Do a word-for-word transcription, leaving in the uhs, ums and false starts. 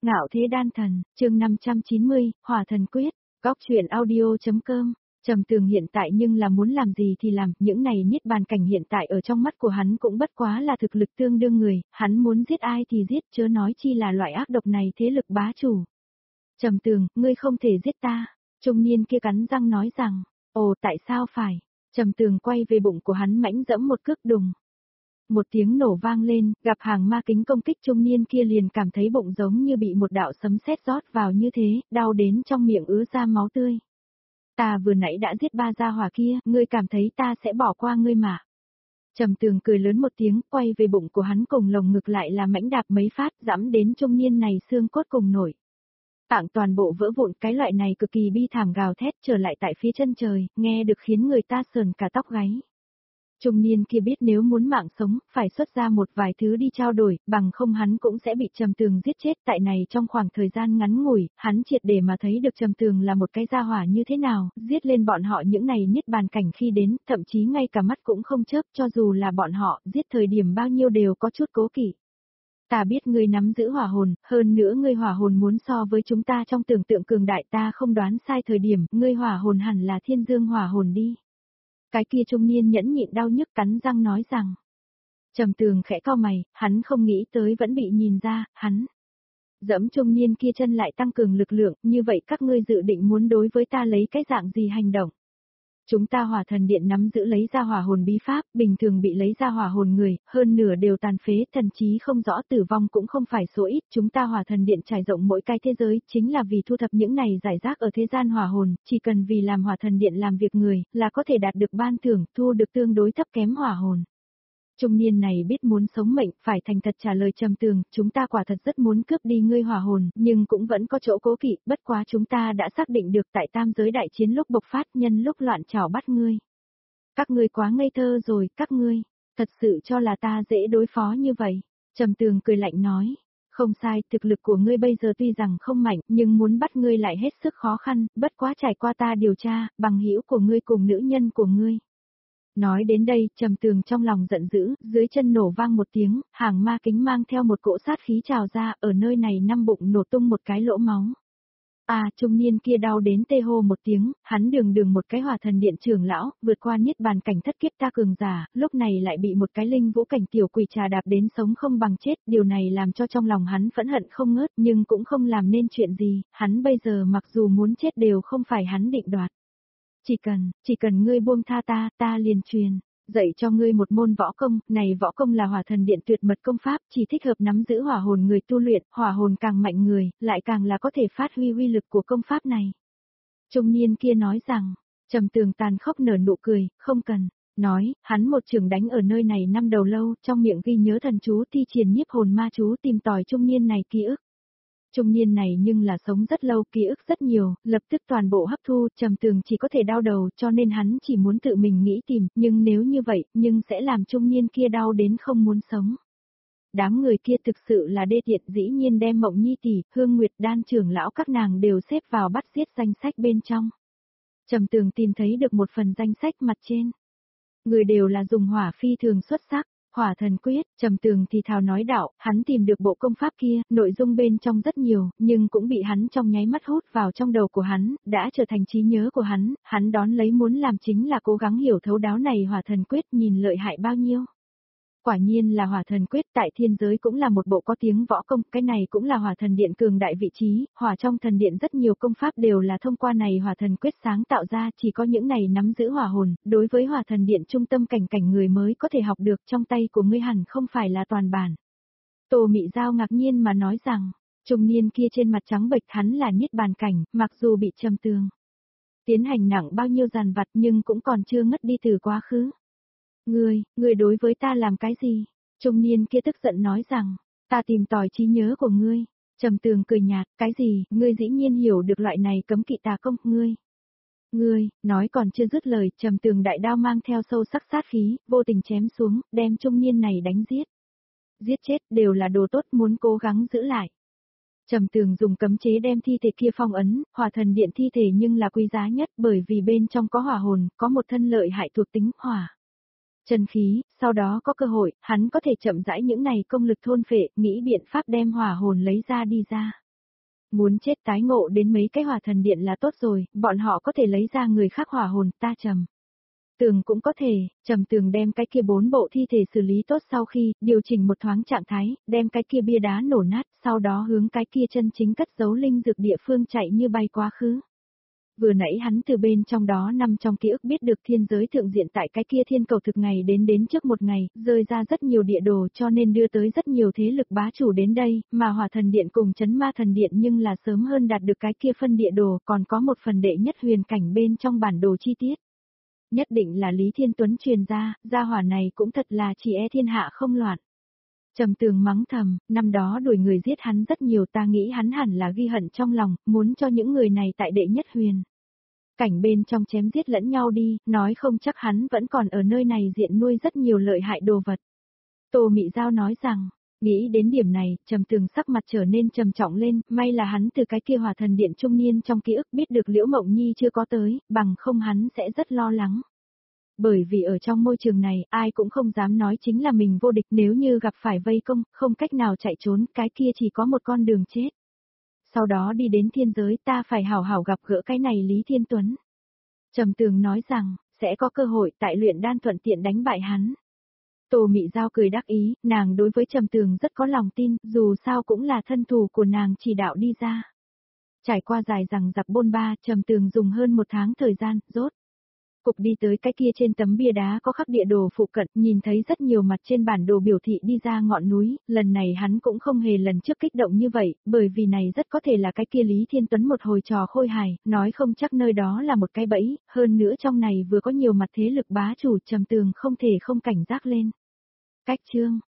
Ngạo thế đan thần, chương năm trăm chín mươi, Hỏa thần quyết, góc truyện audio.com. Trầm Tường hiện tại nhưng là muốn làm gì thì làm, những này niết bàn cảnh hiện tại ở trong mắt của hắn cũng bất quá là thực lực tương đương người, hắn muốn giết ai thì giết, chớ nói chi là loại ác độc này thế lực bá chủ. Trầm Tường, ngươi không thể giết ta, trung niên kia cắn răng nói rằng, ồ tại sao phải, Trầm Tường quay về bụng của hắn mãnh dẫm một cước đùng. Một tiếng nổ vang lên, gặp hàng ma kính công kích trung niên kia liền cảm thấy bụng giống như bị một đạo sấm sét rót vào như thế, đau đến trong miệng ứa ra máu tươi. Ta vừa nãy đã giết ba gia hỏa kia, ngươi cảm thấy ta sẽ bỏ qua ngươi mà. Trầm Tường cười lớn một tiếng, quay về bụng của hắn cùng lồng ngực lại là mãnh đạp mấy phát, dẫm đến trung niên này xương cốt cùng nổi. Tạng toàn bộ vỡ vụn, cái loại này cực kỳ bi thảm gào thét trở lại tại phía chân trời, nghe được khiến người ta sờn cả tóc gáy. Trung niên kia biết nếu muốn mạng sống, phải xuất ra một vài thứ đi trao đổi, bằng không hắn cũng sẽ bị Trầm Tường giết chết. Tại này trong khoảng thời gian ngắn ngủi, hắn triệt để mà thấy được Trầm Tường là một cái gia hỏa như thế nào, giết lên bọn họ những này niết bàn cảnh khi đến, thậm chí ngay cả mắt cũng không chớp, cho dù là bọn họ, giết thời điểm bao nhiêu đều có chút cố kỵ. Ta biết ngươi nắm giữ hỏa hồn, hơn nữa ngươi hỏa hồn muốn so với chúng ta trong tưởng tượng cường đại, ta không đoán sai thời điểm, ngươi hỏa hồn hẳn là thiên dương hỏa hồn đi. Cái kia trung niên nhẫn nhịn đau nhức cắn răng nói rằng. Trầm Tường khẽ cau mày, hắn không nghĩ tới vẫn bị nhìn ra, hắn. Dẫm trung niên kia chân lại tăng cường lực lượng, như vậy các ngươi dự định muốn đối với ta lấy cái dạng gì hành động? Chúng ta hỏa thần điện nắm giữ lấy ra hỏa hồn bí pháp, bình thường bị lấy ra hỏa hồn người, hơn nửa đều tàn phế, thần trí không rõ, tử vong cũng không phải số ít, chúng ta hỏa thần điện trải rộng mỗi cái thế giới, chính là vì thu thập những này giải rác ở thế gian hỏa hồn, chỉ cần vì làm hỏa thần điện làm việc người, là có thể đạt được ban thưởng, thu được tương đối thấp kém hỏa hồn. Trung niên này biết muốn sống mệnh, phải thành thật trả lời Trầm Tường, chúng ta quả thật rất muốn cướp đi ngươi hỏa hồn, nhưng cũng vẫn có chỗ cố kỵ, bất quá chúng ta đã xác định được tại tam giới đại chiến lúc bộc phát, nhân lúc loạn trảo bắt ngươi. Các ngươi quá ngây thơ rồi, các ngươi, thật sự cho là ta dễ đối phó như vậy. Trầm Tường cười lạnh nói, không sai, thực lực của ngươi bây giờ tuy rằng không mạnh, nhưng muốn bắt ngươi lại hết sức khó khăn, bất quá trải qua ta điều tra, bằng hữu của ngươi cùng nữ nhân của ngươi. Nói đến đây, Trầm Tường trong lòng giận dữ, dưới chân nổ vang một tiếng, hàng ma kính mang theo một cỗ sát khí trào ra, ở nơi này năm bụng nổ tung một cái lỗ máu. À, trung niên kia đau đến tê hô một tiếng, hắn đường đường một cái hỏa thần điện trưởng lão, vượt qua niết bàn cảnh thất kiếp ta cường giả, lúc này lại bị một cái linh vũ cảnh tiểu quỷ trà đạp đến sống không bằng chết, điều này làm cho trong lòng hắn phẫn hận không ngớt, nhưng cũng không làm nên chuyện gì, hắn bây giờ mặc dù muốn chết đều không phải hắn định đoạt. Chỉ cần, chỉ cần ngươi buông tha ta, ta liền truyền, dạy cho ngươi một môn võ công, này võ công là hỏa thần điện tuyệt mật công pháp, chỉ thích hợp nắm giữ hỏa hồn người tu luyện, hỏa hồn càng mạnh người, lại càng là có thể phát huy uy lực của công pháp này. Trung niên kia nói rằng, Trầm Tường tàn khốc nở nụ cười, không cần, nói, hắn một trường đánh ở nơi này năm đầu lâu, trong miệng ghi nhớ thần chú thi triển nhiếp hồn ma chú tìm tòi trung niên này ký ức. Trung niên này nhưng là sống rất lâu, ký ức rất nhiều, lập tức toàn bộ hấp thu, Trầm Tường chỉ có thể đau đầu, cho nên hắn chỉ muốn tự mình nghĩ tìm, nhưng nếu như vậy, nhưng sẽ làm trung niên kia đau đến không muốn sống. Đám người kia thực sự là đê tiện, dĩ nhiên đem Mộng Nhi tỷ, Hương Nguyệt Đan trưởng lão các nàng đều xếp vào bắt giết danh sách bên trong. Trầm Tường tìm thấy được một phần danh sách mặt trên. Người đều là dùng hỏa phi thường xuất sắc. Hỏa thần quyết, Trầm Tường thì thào nói đạo, hắn tìm được bộ công pháp kia, nội dung bên trong rất nhiều, nhưng cũng bị hắn trong nháy mắt hút vào trong đầu của hắn, đã trở thành trí nhớ của hắn, hắn đón lấy muốn làm chính là cố gắng hiểu thấu đáo này hỏa thần quyết nhìn lợi hại bao nhiêu. Quả nhiên là hỏa thần quyết, tại thiên giới cũng là một bộ có tiếng võ công, cái này cũng là hỏa thần điện cường đại vị trí, hỏa trong thần điện rất nhiều công pháp đều là thông qua này hỏa thần quyết sáng tạo ra, chỉ có những này nắm giữ hỏa hồn, đối với hỏa thần điện trung tâm cảnh cảnh người mới có thể học được, trong tay của ngươi hẳn không phải là toàn bản. Tô Mị Giao ngạc nhiên mà nói rằng, trung niên kia trên mặt trắng bệch hắn là niết bàn cảnh, mặc dù bị Trầm Tường tiến hành nặng bao nhiêu dàn vặt nhưng cũng còn chưa ngất đi từ quá khứ. Ngươi, ngươi đối với ta làm cái gì? Trung niên kia tức giận nói rằng, ta tìm tòi trí nhớ của ngươi. Trầm Tường cười nhạt, cái gì, ngươi dĩ nhiên hiểu được loại này cấm kỵ tà công, ngươi. Ngươi, nói còn chưa dứt lời, Trầm Tường đại đao mang theo sâu sắc sát khí, vô tình chém xuống, đem trung niên này đánh giết. Giết chết đều là đồ tốt, muốn cố gắng giữ lại. Trầm Tường dùng cấm chế đem thi thể kia phong ấn, hỏa thần điện thi thể nhưng là quý giá nhất bởi vì bên trong có hỏa hồn, có một thân lợi hại thuộc tính hỏa. Chân khí, sau đó có cơ hội, hắn có thể chậm rãi những này công lực thôn phệ, nghĩ biện pháp đem hỏa hồn lấy ra đi ra. Muốn chết tái ngộ đến mấy cái hỏa thần điện là tốt rồi, bọn họ có thể lấy ra người khác hỏa hồn, ta Trầm Tường cũng có thể. Trầm Tường đem cái kia bốn bộ thi thể xử lý tốt sau khi, điều chỉnh một thoáng trạng thái, đem cái kia bia đá nổ nát, sau đó hướng cái kia chân chính cất giấu linh dược địa phương chạy như bay quá khứ. Vừa nãy hắn từ bên trong đó nằm trong ký ức biết được thiên giới thượng diện tại cái kia thiên cầu thực ngày đến đến trước một ngày, rơi ra rất nhiều địa đồ cho nên đưa tới rất nhiều thế lực bá chủ đến đây, mà hỏa thần điện cùng chấn ma thần điện nhưng là sớm hơn đạt được cái kia phân địa đồ, còn có một phần đệ nhất huyền cảnh bên trong bản đồ chi tiết. Nhất định là Lý Thiên Tuấn truyền ra, gia hỏa này cũng thật là chỉ e thiên hạ không loạn. Trầm Tường mắng thầm, năm đó đuổi người giết hắn rất nhiều, ta nghĩ hắn hẳn là ghi hận trong lòng, muốn cho những người này tại đệ nhất huyền cảnh bên trong chém giết lẫn nhau đi, nói không chắc hắn vẫn còn ở nơi này diện nuôi rất nhiều lợi hại đồ vật. Tô Mị Giao nói rằng, nghĩ đến điểm này, Trầm Tường sắc mặt trở nên trầm trọng lên, may là hắn từ cái kia hỏa thần điện trung niên trong ký ức biết được Liễu Mộng Nhi chưa có tới, bằng không hắn sẽ rất lo lắng. Bởi vì ở trong môi trường này, ai cũng không dám nói chính là mình vô địch, nếu như gặp phải vây công, không cách nào chạy trốn, cái kia chỉ có một con đường chết. Sau đó đi đến thiên giới, ta phải hảo hảo gặp gỡ cái này Lý Thiên Tuấn. Trầm Tường nói rằng, sẽ có cơ hội tại luyện đan thuận tiện đánh bại hắn. Tô Mị Giao cười đắc ý, nàng đối với Trầm Tường rất có lòng tin, dù sao cũng là thân thủ của nàng chỉ đạo đi ra. Trải qua dài rằng giặc bôn ba, Trầm Tường dùng hơn một tháng thời gian, rốt cục đi tới cái kia trên tấm bia đá có khắc địa đồ phụ cận, nhìn thấy rất nhiều mặt trên bản đồ biểu thị đi ra ngọn núi, lần này hắn cũng không hề lần trước kích động như vậy, bởi vì này rất có thể là cái kia Lý Thiên Tuấn một hồi trò khôi hài, nói không chắc nơi đó là một cái bẫy, hơn nữa trong này vừa có nhiều mặt thế lực bá chủ, Trầm Tường không thể không cảnh giác lên. Cách chương